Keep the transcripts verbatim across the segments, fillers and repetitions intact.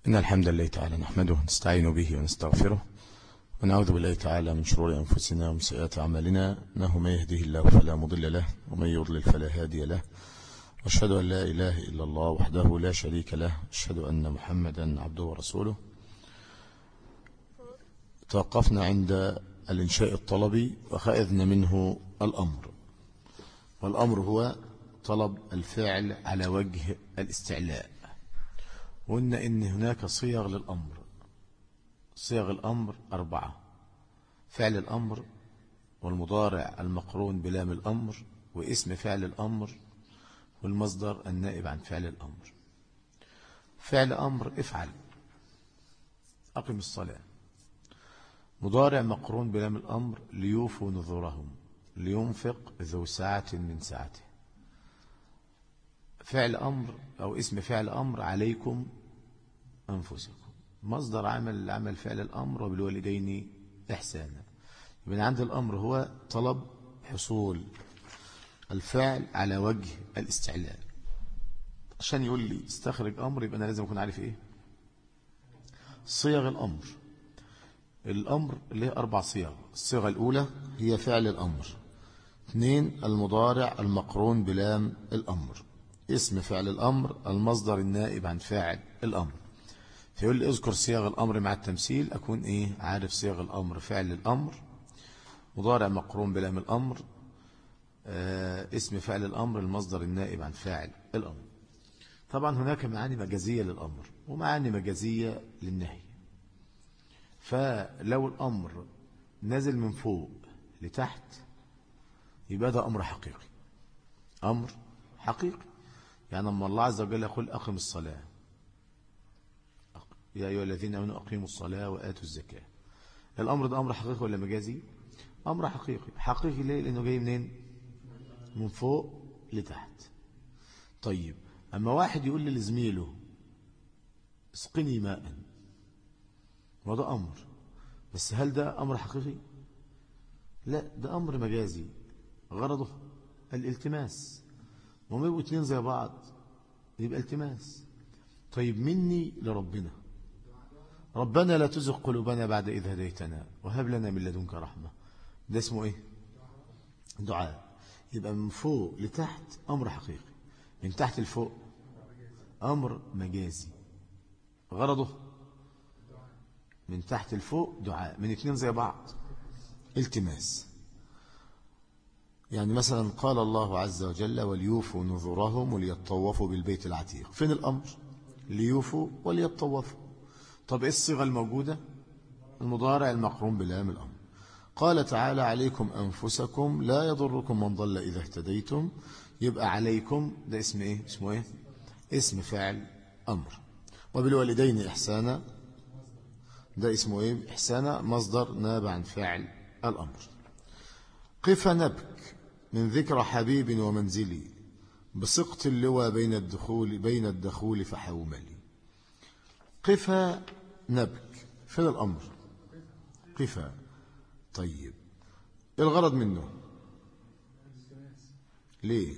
إن الحمد لله تعالى نحمده ونستعين به ونستغفره ونعوذ بالله تعالى من شرور أنفسنا ومن سيئات أعمالنا، إنه من يهده الله فلا مضل له ومن يضلل فلا هادي له، وأشهد أن لا إله إلا الله وحده لا شريك له، أشهد أن محمدا عبده ورسوله. توقفنا عند الإنشاء الطلبي وأخذنا منه الأمر، والأمر هو طلب الفعل على وجه الاستعلاء. وقلنا إن هناك صيغ للأمر، صيغ الأمر أربعة: فعل الأمر، والمضارع المقرون بلام الأمر، واسم فعل الأمر، والمصدر النائب عن فعل الأمر. فعل أمر: افعل، أقم الصلاة. مضارع مقرون بلام الأمر: ليوفوا نذورهم، لينفق ذو سعة من سعته. فعل أمر أو اسم فعل أمر: عليكم أنفسكم. مصدر عمل عمل فعل الأمر: وبالوالدين إحسانا. من عند الأمر هو طلب حصول الفعل على وجه الاستعلاء. عشان يقول لي استخرج أمر يبقى أنا لازم أكون عارف إيه صيغ الأمر. الأمر اللي هي أربع صيغ. الصيغة الأولى هي فعل الأمر. اثنين: المضارع المقرون بلام الأمر. اسم فعل الأمر: المصدر النائب عن فاعل الأمر. فيقول لي اذكر صيغ الأمر مع التمثيل، أكون إيه عارف صيغ الأمر: فعل الأمر، مضارع مقرون بلام الأمر، آه اسم فعل الأمر، المصدر النائب عن فاعل الأمر. طبعا هناك معاني مجازية للأمر ومعاني مجازية للنهي. فلو الأمر نزل من فوق لتحت يبقى ده أمر حقيقي، أمر حقيقي. يعني لما الله عز وجل يقول أقم الصلاة، يا أيها الذين آمنوا أقيموا الصلاة وآتوا الزكاة، الأمر ده أمر حقيقي ولا مجازي؟ أمر حقيقي. حقيقي ليه؟ لأنه جاي منين؟ من فوق لتحت. طيب أما واحد يقول لزميله اسقني ماء، وده أمر، بس هل ده أمر حقيقي؟ لا، ده أمر مجازي غرضه الالتماس، وما يبقوا اتنين زي بعض يبقى التماس. طيب مني لربنا: ربنا لا تزغ قلوبنا بعد إذ هديتنا وهب لنا من لدنك رحمة. ده اسمه إيه؟ دعاء. يبقى من فوق لتحت أمر حقيقي، من تحت لفوق أمر مجازي غرضه من تحت لفوق دعاء، من اتنين زي بعض التماس. يعني مثلا قال الله عز وجل: وليوفوا نذورهم وليطوفوا بالبيت العتيق. فين الأمر؟ ليوفوا وليطوفوا. طب ايه الصيغة الموجودة؟ المضارع المقرون بلام الأمر. قال تعالى: عليكم أنفسكم لا يضركم من ضل إذا اهتديتم. يبقى عليكم ده اسم ايه؟ اسمه ايه؟ اسم فاعل أمر. وبالوالدين إحسانا ده اسمه ايه؟ إحسانا، مصدر ناب عن فاعل الأمر. قف نبك من ذكر حبيب ومنزلي، بسقط اللوى بين الدخول بين الدخول فحوملي. قف نبك، فين الأمر؟ قف. طيب ايه الغرض منه؟ ليه؟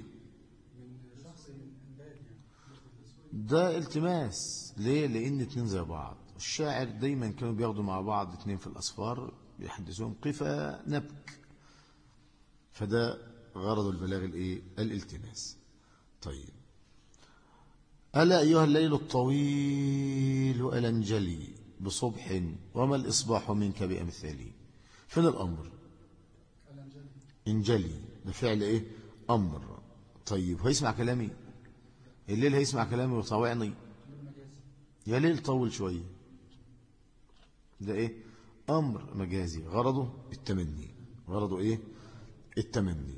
ده التماس. ليه؟ لأن اتنين زي بعض. الشاعر دايما كانوا بياخدوا مع بعض اتنين في الأسفار بيحدثون قف نبك، فده غرض البلاغ الايه؟ الالتماس. طيب ألا أيها الليل الطويل ألا انجلي بصبح وما الإصباح منك بأمثالي. فين الأمر؟ انجلي ده فعل إيه؟ أمر. طيب هيسمع كلامي؟ الليل هيسمع كلامي وطوعني؟ يا ليل طول شوية. ده إيه؟ أمر مجازي غرضه التمني. غرضه إيه؟ التمني.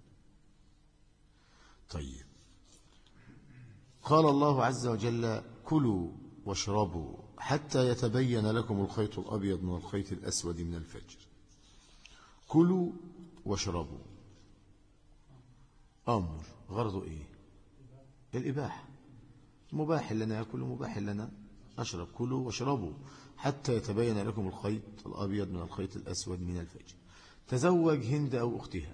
طيب قال الله عز وجل: كلوا واشربوا حتى يتبين لكم الخيط الأبيض من الخيط الأسود من الفجر. كلوا واشربوا أمر غرضه إيه؟ الإباحة. مباح لنا أكل ومباح لنا أشرب. كلوا واشربوا حتى يتبين لكم الخيط الأبيض من الخيط الأسود من الفجر. تزوج هند أو أختها،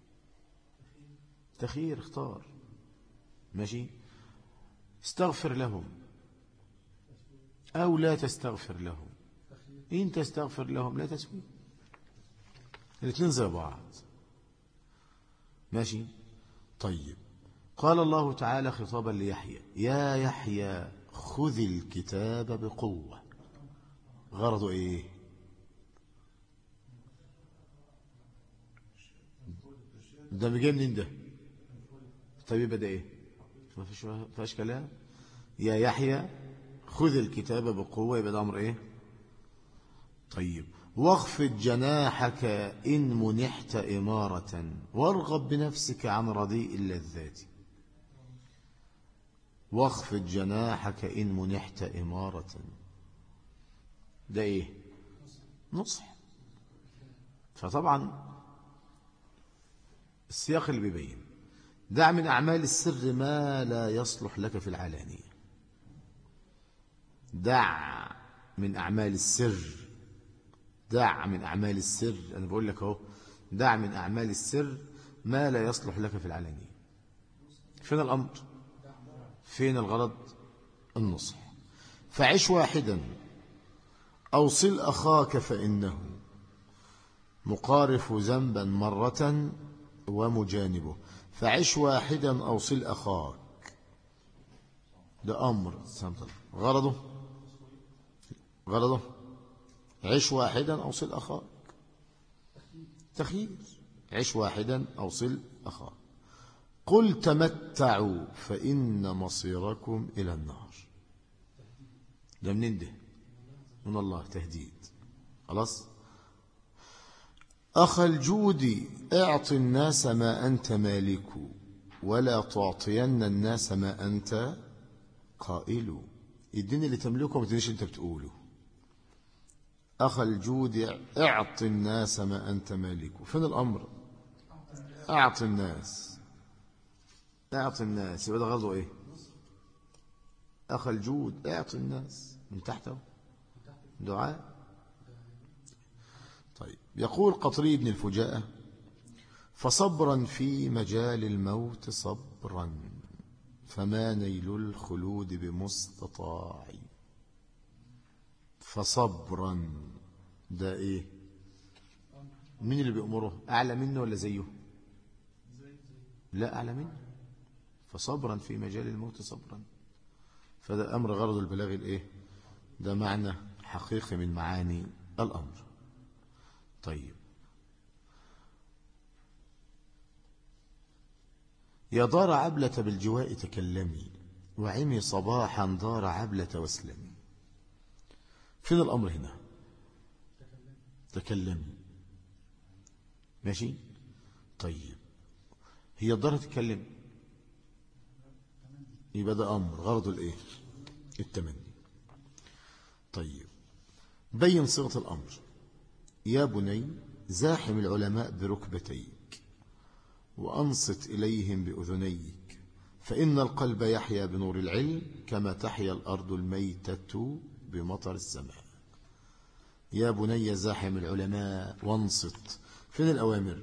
تخير، اختار. ماشي. استغفر لهم، أو لا تستغفر لهم. إن تستغفر لهم لا تسوي، الاثنين زي بعض. ماشي. طيب قال الله تعالى خطابا ليحيى: يا يحيى خذ الكتاب بقوة. غرضه ايه؟ ده جاي منين ده؟ طيب يبقى ده ايه؟ ما فيش فيهاش كلام. يا يحيى خذ الكتاب بقوة، يبقى ده امر ايه؟ طيب واخفض جناحك إن منحت إمارة وارغب بنفسك عن رديء اللذات. واخفض جناحك إن منحت إمارة، ده إيه؟ نصح. فطبعا السياق اللي بيبين: دع من أعمال السر ما لا يصلح لك في العلانية. دع من أعمال السر، دع من أعمال السر، أنا بقول لك أهو، دع من أعمال السر ما لا يصلح لك في العلانية. فين الأمر؟ فين الغرض؟ النصح. فعش واحدا أوصل أخاك فإنه مقارف ذنبا مرة ومجانبه. فعش واحدا أوصل أخاك، ده أمر. غرضه غرضه عش واحدا أوصل أخاك، تخيير. عش واحدا أوصل أخاك. قل تمتعوا فإن مصيركم إلى النار. ده منين ده؟ من الله، تهديد. خلاص. أخ الجود اعط الناس ما أنت مالك ولا تعطين الناس ما أنت قائل. الدين اللي تملكه ما تدينش أنت بتقوله. أخ الجود اعط الناس ما أنت مالك. فين الأمر؟ اعط الناس، اعط الناس، يبقى ده غرضه ايه؟ أخ الجود اعط الناس، من تحته دعاء. طيب يقول قطري بن الفجاءة: فصبرا في مجال الموت صبرا فما نيل الخلود بمستطاع. فصبرا ده ايه؟ مين اللي بيأمره؟ أعلى منه ولا زيه؟ لا، أعلى منه. فصبرا في مجال الموت صبرا، فده أمر غرض البلاغ الايه؟ ده معنى حقيقي من معاني الأمر. طيب يا دار عبلة بالجواء تكلمي وعمي صباحا دار عبلة واسلمي. فين الأمر هنا؟ تكلمي. ماشي. طيب هي الدار تتكلم، يبقى ده أمر غرضه الإيه؟ التمني. طيب بين صيغة الأمر: يا بني زاحم العلماء بركبتيك وأنصت إليهم بأذنيك فإن القلب يحيا بنور العلم كما تحيا الأرض الميتة بمطر السماء. يا بني زاحم العلماء وانصت. فين الأوامر؟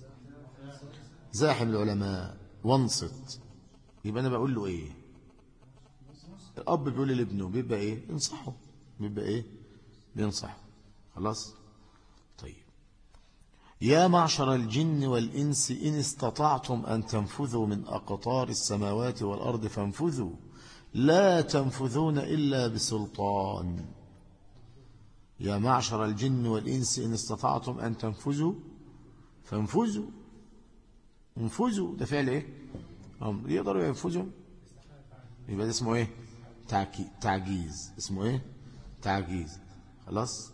زاحم العلماء وانصت. يبقى أنا بقول له إيه؟ الأب بيقول لابنه، بيبقى إيه؟ انصحه. بيبقى إيه؟ بينصحه. خلاص. طيب يا معشر الجن والإنس إن استطعتم أن تنفذوا من أقطار السماوات والأرض فانفذوا لا تنفذون إلا بسلطان. يا معشر الجن والإنس إن استطعتم أن تنفذوا فانفذوا. انفذوا ده فعل إيه؟ أمر. يقدروا ينفذوا، يبقى ده اسمه إيه؟ تعجيز. اسمه إيه؟ تعجيز. خلاص.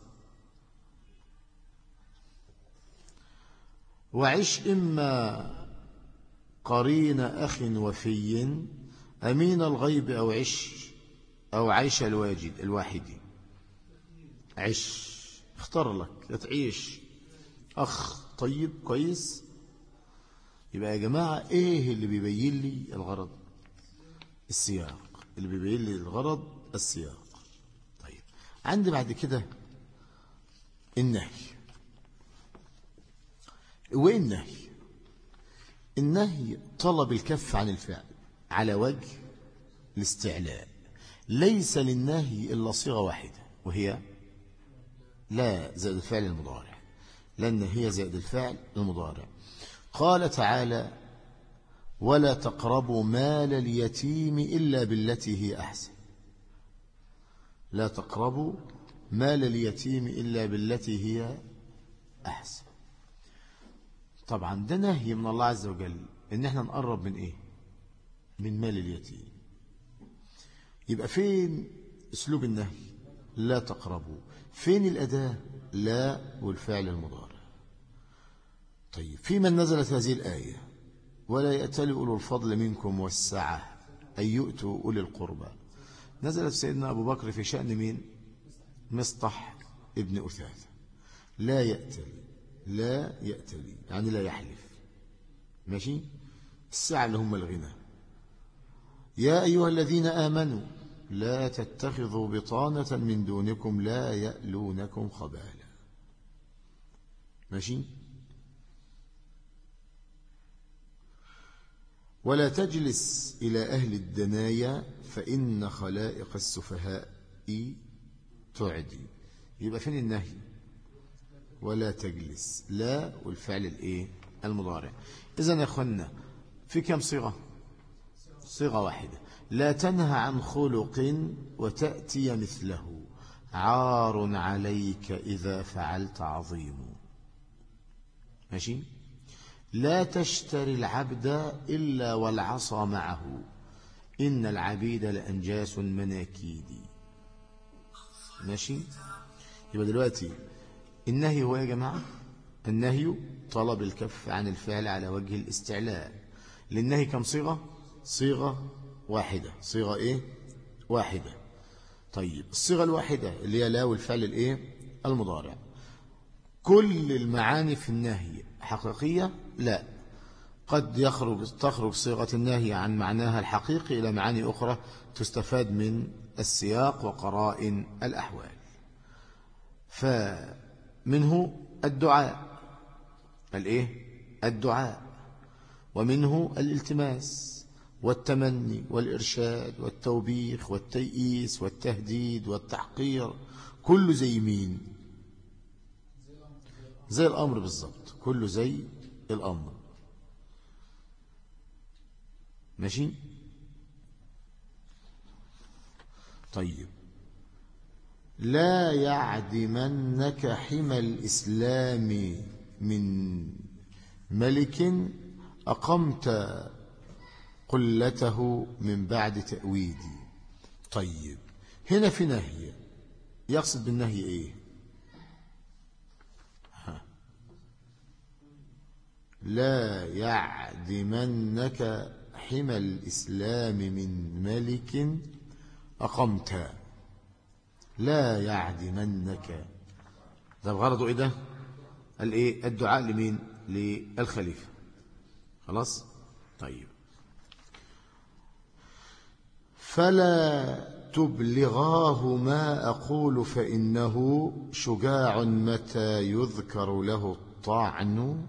وعش إما قرين أخ وفي أمين الغيب أو عش أو عيش الواجد الواحد. عش، اختار لك يا تعيش أخ طيب كويس. يبقى يا جماعة إيه اللي بيبين لي الغرض؟ السياق. اللي بيبين لي الغرض السياق. طيب عندي بعد كده النهي. وين النهي؟ النهي طلب الكف عن الفعل على وجه الاستعلاء. ليس للنهي إلا صيغة واحدة وهي لا زائد الفعل المضارع. لأن هي زائد الفعل المضارع. قال تعالى ولا تقربوا مال اليتيم إلا بالتي هي أحسن. لا تقربوا مال اليتيم إلا بالتي هي أحسن. طبعا ده نهي من الله عز وجل إن احنا نقرب من إيه؟ من مال اليتيم. يبقى فين أسلوب النهي؟ لا تقربوا. فين الأداة؟ لا والفعل المضارع. طيب في من نزلت هذه الآية ولا يأتل أولو الفضل منكم والسعة أن يؤتوا أولي القربى. نزلت سيدنا أبو بكر في شأن مين؟ مصطح ابن أثاثة. لا يأتل لا يأتلي يعني لا يحلف. ماشي. السعة اللي هم الغنى. يا أيها الذين آمنوا لا تتخذوا بطانة من دونكم لا يألونكم خبالا. ماشي. ولا تجلس إلى أهل الدنايا فإن خلائق السفهاء تعدي. يبقى فين النهي؟ ولا تجلس لا والفعل الايه المضارع. إذن يا أخوانا في كم صيغة؟ صيغة واحدة. لا تنهى عن خلق وتأتي مثله عار عليك إذا فعلت عظيم. ماشي. لا تشتري العبد إلا والعصا معه إن العبيد لأنجاس مناكيد. ماشي. يبقى دلوقتي النهي هو يا جماعة النهي طلب الكف عن الفعل على وجه الاستعلاء. للنهي كم صيغة؟ صيغة واحدة. صيغة ايه واحدة. طيب الصيغة الواحدة اللي هي لا والفعل الايه المضارع. كل المعاني في النهي حقيقية؟ لا. قد يخرج تخرج صيغة النهي عن معناها الحقيقي إلى معاني أخرى تستفاد من السياق وقرائن الأحوال. فمنه الدعاء الايه الدعاء ومنه الالتماس والتمني والإرشاد والتوبيخ والتيئيس والتهديد والتحقير. كله زي مين؟ زي الأمر بالضبط. كله زي الأمر. ماشي. طيب لا يعدمنك حمى الإسلام من ملك أقمت قلته من بعد تأويدي. طيب هنا في نهي. يقصد بالنهي ايه؟ ها. لا يعدمنك حمى الإسلام من ملك أقمت. لا يعدمنك ده بغرضه ايه ده؟ الايه الدعاء لمين؟ للخليفة. خلاص. طيب فلا تبلغاه ما أقول فإنه شجاع متى يذكر له الطعن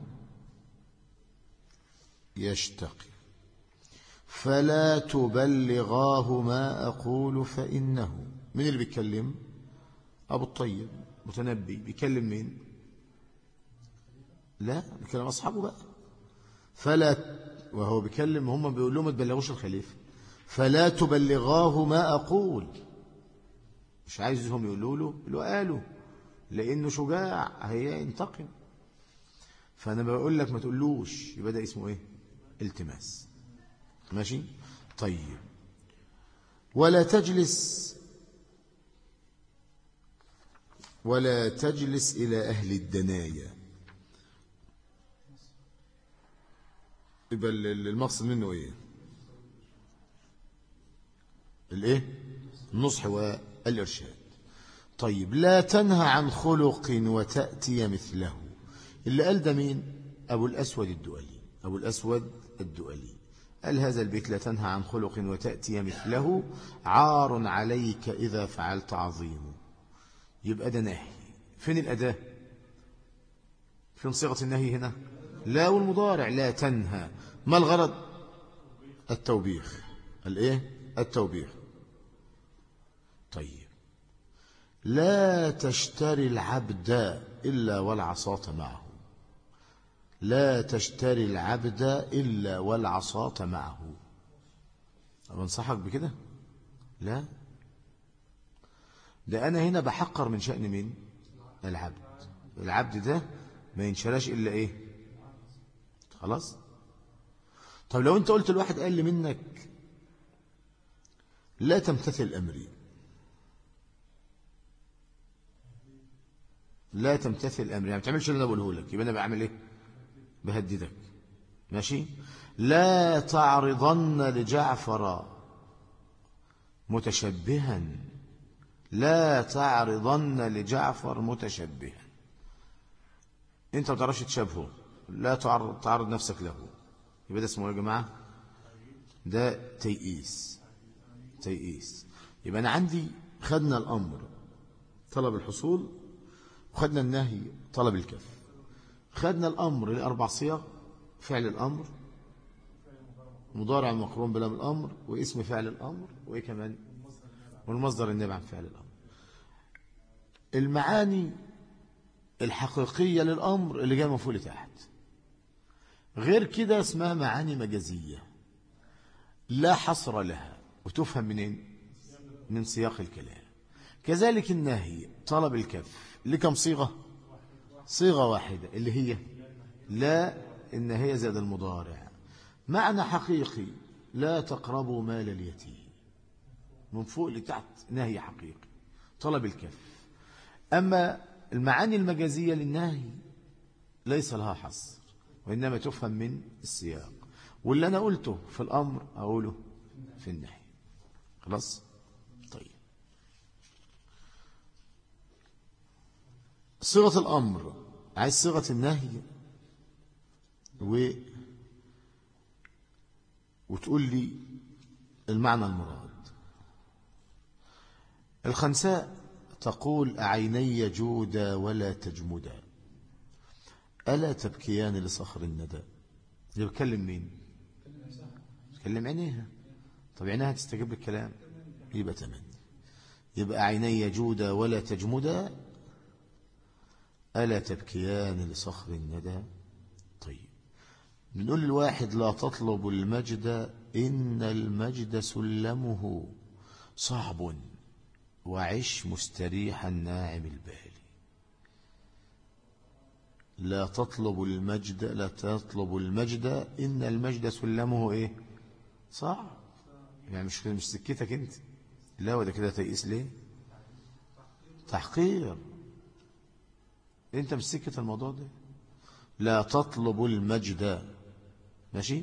يشتقي. فلا تبلغاه ما أقول فإنه. مين اللي بيتكلم؟ أبو الطيب متنبي. بيكلم مين؟ لا بيكلم أصحابه بقى. فلا وهو بيكلم هم بيقول لهم ما تبلغوش الخليفة. فلا تبلغاه ما أقول. مش عايزهم يقولوا له اللي قالوا لأنه شجاع هي ينتقم. فأنا بقول لك ما تقولوش. يبقى ده اسمه إيه؟ التماس. ماشي. طيب ولا تجلس ولا تجلس إلى أهل الدنايا. يبقى المقصد منه إيه؟ الايه النصح والارشاد. طيب لا تنهى عن خلق وتأتي مثله. اللي قال ده مين؟ ابو الاسود الدؤلي. ابو الاسود الدؤلي قال هذا البيت لا تنهى عن خلق وتأتي مثله عار عليك اذا فعلت عظيم. يبقى ده نهي. فين الاداه؟ فين صيغه النهي هنا؟ لا والمضارع. لا تنهى. ما الغرض؟ التوبيخ. الايه التوبيخ. طيب لا تشتري العبد إلا والعصاة معه. لا تشتري العبد إلا والعصاة معه. أنصحك بكده؟ لا، ده أنا هنا بحقر من شأن مين؟ العبد. العبد ده ما ينشراش إلا إيه؟ خلاص. طب لو أنت قلت الواحد قال لي منك لا تمتثل أمري، لا تمتثل أمري، يعني ما تعملش اللي أنا بقوله لك، يبقى أنا بعمل إيه؟ بهددك. ماشي. لا تعرضن لجعفر متشبها. لا تعرضن لجعفر متشبها. انت ما تعرفش تشبهه، لا تعرض, تعرض نفسك له، يبقى ده اسمه يا جماعة؟ ده تيئيس. تيئيس. يبقى أنا عندي خدنا الأمر طلب الحصول، وخدنا النهي طلب الكف. خدنا الأمر لأربع صيغ: فعل الأمر، مضارع مقرون بلام الأمر، واسم فعل الأمر، وإيه كمان؟ والمصدر النابع عن فعل الأمر. المعاني الحقيقية للأمر اللي جاء مفعول تحت. غير كده اسمها معاني مجازية لا حصر لها، وتفهم منين؟ من سياق الكلام. كذلك النهي طلب الكف لكم صيغة؟ صيغة واحدة اللي هي لا النهي زاد المضارع. معنى حقيقي: لا تقربوا مال اليتيم، من فوق لتحت نهي حقيقي طلب الكف. أما المعاني المجازية للنهي ليس لها حصر، وإنما تفهم من السياق، واللي أنا قلته في الأمر أقوله في النهي. خلاص. طيب صيغة الأمر عايز صيغة النهي و... وتقول لي المعنى المراد. الخنساء تقول: أعيني جودا ولا تجمدا، ألا تبكيان لصخر الندى. اللي بيتكلم مين؟ بيتكلم عينيها. طب عينيها تستجيب الكلام، يبقى تمني. يبقى عيني جودا ولا تجمدا، ألا تبكيان لصخر الندى. طيب بنقول للواحد: لا تطلب المجد إن المجد سلمه صعب، وعش مستريحا ناعم البال. لا تطلب المجد، لا تطلب المجد إن المجد سلمه إيه؟ صعب. يعني مش مش سكتك أنت، لا. وده كده تيئس ليه؟ تحقير. أنت مش سكت الموضوع ده. لا تطلب المجد، ماشي،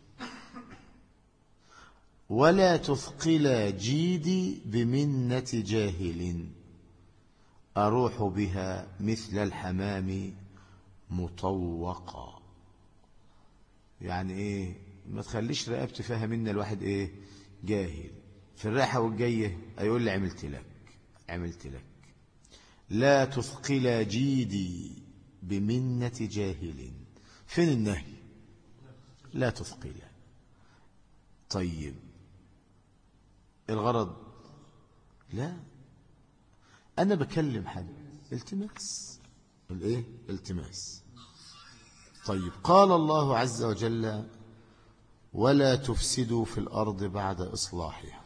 ولا تثقل جيدي بمنة جاهل، أروح بها مثل الحمام مطوقا. يعني ايه؟ ما تخليش رقبتي فيها منا الواحد ايه؟ جاهل. في الراحة والجاية هيقول لي عملت لك عملت لك. لا تثقل جيدي بمنة جاهل. فين النهي؟ لا تثقل. طيب الغرض؟ لا، أنا بكلم حد التماس. الايه؟ التماس. طيب قال الله عز وجل: ولا تفسدوا في الأرض بعد إصلاحها.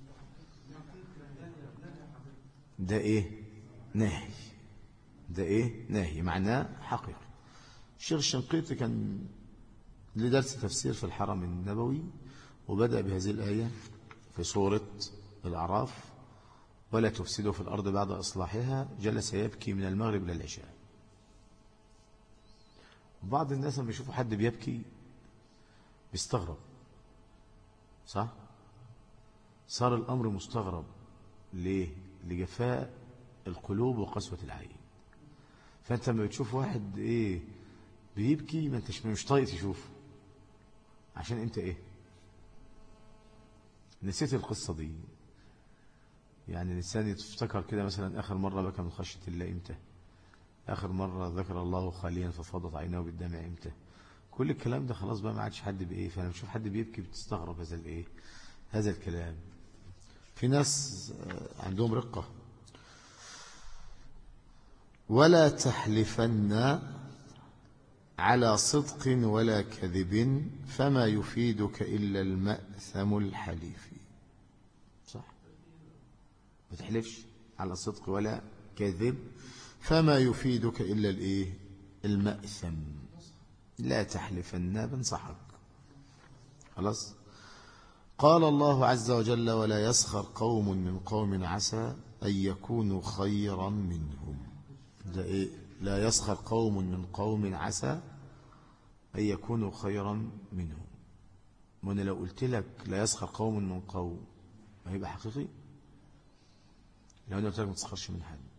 ده إيه؟ نهي. ده إيه؟ نهي، معناه حقيقي. الشيخ الشنقيطي كان لدرس تفسير في الحرم النبوي، وبدأ بهذه الآية في سورة الأعراف: ولا تفسدوا في الأرض بعد إصلاحها. جلس يبكي من المغرب إلى العشاء. بعض الناس لما يشوفوا حد بيبكي بيستغرب، صح؟ صار الأمر مستغرب. ليه؟ لجفاء القلوب وقسوة العين. فأنت لما بتشوف واحد إيه بيبكي، ما أنتش مش طايق تشوفه، عشان أنت إيه؟ نسيت القصة دي. يعني الإنسان يفتكر كده مثلا آخر مرة بكى من خشية الله إمتى؟ آخر مرة ذكر الله خاليا ففاضت عيناه بالدمع إمتى؟ كل الكلام ده خلاص بقى ما عادش حد بإيه. فأنا بشوف حد بيبكي بتستغرب هذا الإيه؟ هذا الكلام. في ناس عندهم رقة. ولا تحلفن على صدق ولا كذب فما يفيدك إلا المأثم الحليف. صح، ما تحلفش على صدق ولا كذب فما يفيدك إلا الإيه؟ المأثم. لا تحلفن، بنصحك. خلاص. قال الله عز وجل ولا يسخر قوم من قوم عسى أن يكونوا خيرا منهم. ده إيه؟ لا يسخر قوم من قوم عسى أن يكونوا خيرا منهم. وأنا لو قلت لك لا يسخر قوم من قوم هيبقى حقيقي؟ لو أنا قلت لك ما تسخرش من حد.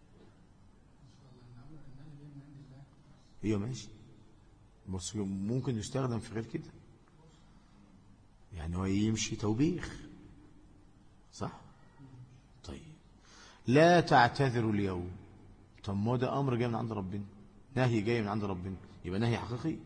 ايوه ماشي، بس ممكن يستخدم في غير كده، يعني هو يمشي توبيخ. صح. طيب لا تعتذروا اليوم. طب ما ده امر جاي من عند ربنا، نهي جاي من عند ربنا، يبقى نهي حقيقي.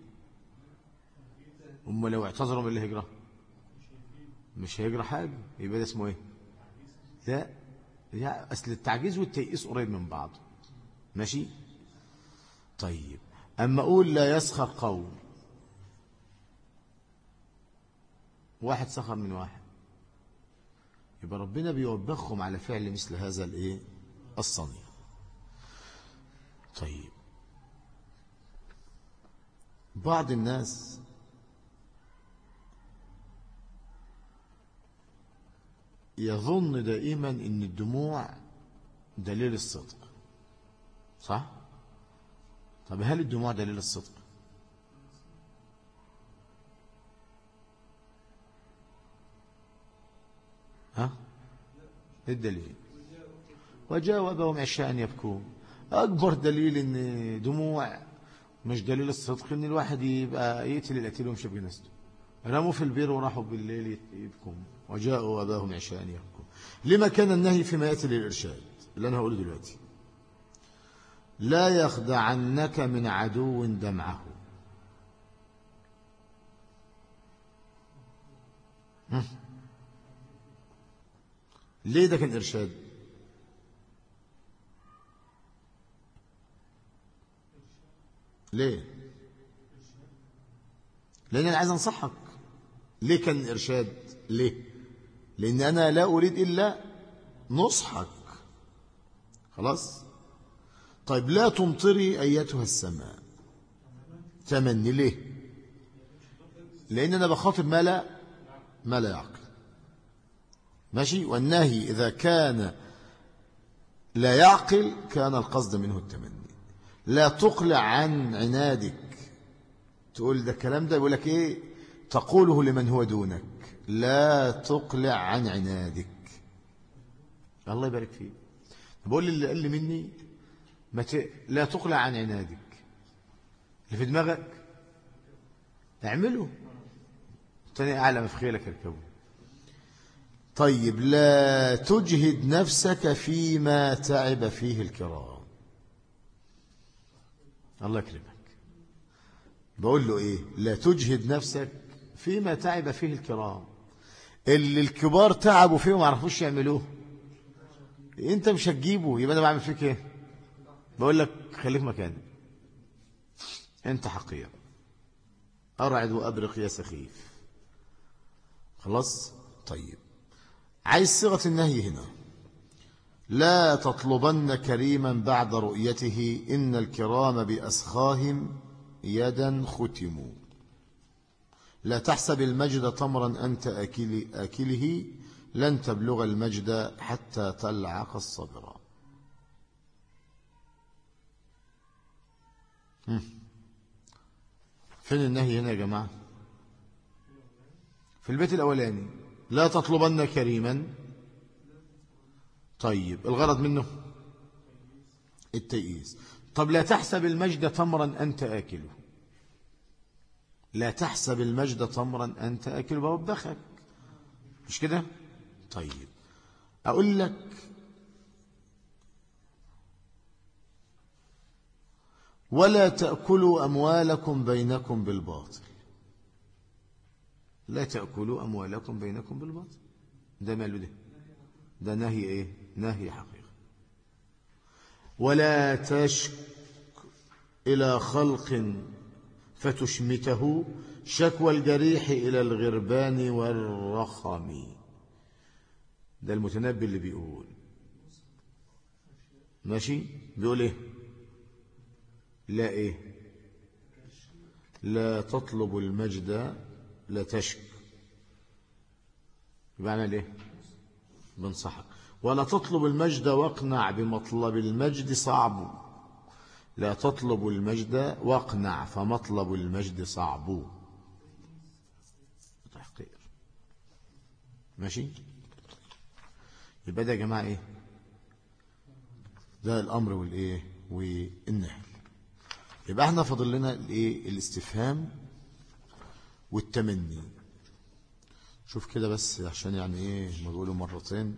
هم لو اعتذروا من اللي هجره مش هيجرى حاجه، يبقى ده اسمه ايه؟ لا، لا، اصل التعجيز والتيئيس قريب من بعض. ماشي. طيب أما أقول لا يسخر قوم، واحد سخر من واحد، يبقى ربنا بيوبخهم على فعل مثل هذا الإيه؟ الصنيع. طيب بعض الناس يظن دائما أن الدموع دليل الصدق. صح؟ طب هل الدموع دليل الصدق؟ ها؟ ايه الدليل؟ وجاوبهم عشاء يبكون. اكبر دليل ان دموع مش دليل الصدق ان الواحد يبقى يقتل القتيل ويمشي بجنازته. رموا في البير وراحوا بالليل يبكون وجاءوا اباهم عشاء يبكون. لما كان النهي فيما ياتي للارشاد اللي انا هقوله دلوقتي؟ لا يخدعنك من عدو دمعه. ليه ده كان إرشاد؟ ليه؟ لأن أنا عايز أنصحك. ليه كان إرشاد؟ ليه؟ لأن أنا لا أريد إلا نصحك. خلاص؟ طيب لا تمطري أيتها السماء. تمني. ليه؟ لأن أنا بخاطب ما لا ما لا يعقل. ماشي. والنهي إذا كان لا يعقل كان القصد منه التمني. لا تقلع عن عنادك. تقول ده الكلام ده يقول لك إيه؟ تقوله لمن هو دونك. لا تقلع عن عنادك. الله يبارك فيك. بقول اللي قال لي مني ما ت... لا تقلع عن عنادك. اللي في دماغك اعمله، تاني أعلى ما في خيلك اركبه. طيب لا تجهد نفسك فيما تعب فيه الكرام. الله يكرمك. بقول له ايه؟ لا تجهد نفسك فيما تعب فيه الكرام. اللي الكبار تعبوا فيه وما عرفوش يعملوه انت مش هتجيبه، يبقى انا بعمل فيك ايه؟ بقول لك خليك مكانك. انت حقير. ارعد وابرق يا سخيف. خلاص. طيب عايز صيغة النهي هنا. لا تطلبن كريما بعد رؤيته إن الكرام بأسخاهم يدا ختموا. لا تحسب المجد تمرا أنت آكل آكله لن تبلغ المجد حتى تلعق الصبر. فين النهي هنا يا جماعة؟ في البيت الأولاني لا تطلبن كريما. طيب الغرض منه التيئيس. طب لا تحسب المجد تمرا أنت آكله. لا تحسب المجد تمرا أنت آكله، بوبخك مش كده؟ طيب أقول لك ولا تأكلوا أموالكم بينكم بالباطل. لا تأكلوا أموالكم بينكم بالباطل. ده ماله ده؟ ده نهي ايه؟ نهي حقيقي. ولا تشك إلى خلق فتشمته شكوى الجريح إلى الغربان والرخم. ده المتنبي اللي بيقول ماشي، بيقول ايه؟ لا ايه؟ لا تطلب المجد لا تشك، بمعنى ليه؟ بنصحك. ولا تطلب المجد واقنع بمطلب المجد صعب. لا تطلب المجد واقنع فمطلب المجد صعب. تحقير. ماشي. يبقى ده يا جماعه ايه؟ ده الامر والايه والنهي. يبقى احنا فاضل لنا الايه؟ الاستفهام والتمني. شوف كده بس عشان يعني ايه ما بقوله مرتين.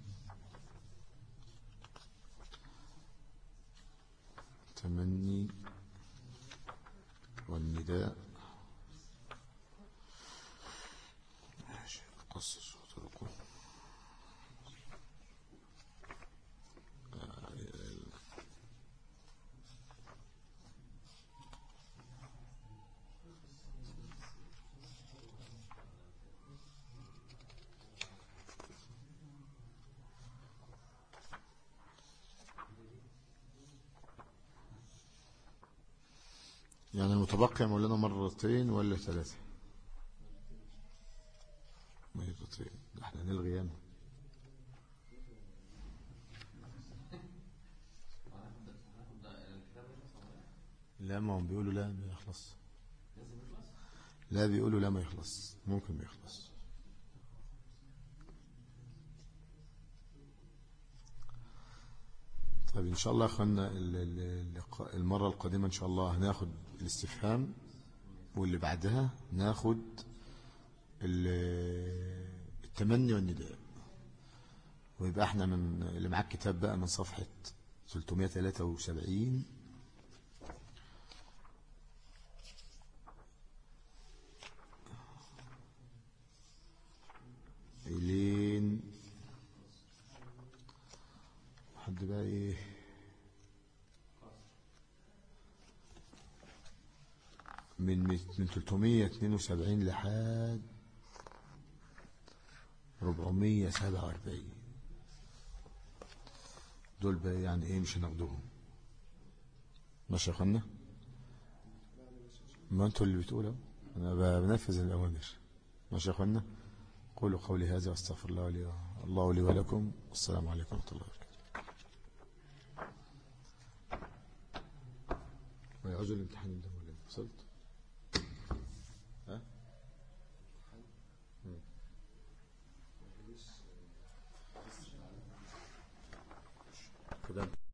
التمني والنداء قصص وطرقه. يعني المتبقي مولانا مرتين ولا ثلاثة؟ مرتين. ده احنا نلغي ياما. لا ما هم بيقولوا لا ما يخلص. لا بيقولوا لا ما يخلص، ممكن ما يخلص. طيب ان شاء الله يا اخوانا المرة القادمة ان شاء الله هناخد الاستفهام، واللي بعدها ناخد التمني والنداء. ويبقى احنا من اللي معاك كتاب بقى من صفحة ثلاثمائة وثلاثة وسبعين إلين حد بقى ايه من من ثلاثمائة واثنين وسبعين لحد أربعمائة وسبعة وأربعين. دول بقى يعني ايه مش هناخدوهم. ماشي يا اخوانا؟ ما انتوا اللي بتقولوا، انا بنفذ الاوامر. ماشي يا اخوانا؟ قولوا قولي هذا واستغفر الله لي الله لي ولكم، والسلام عليكم ورحمه الله وبركاته. ويعوز الامتحان ده ولا وصلت؟ ها؟ كده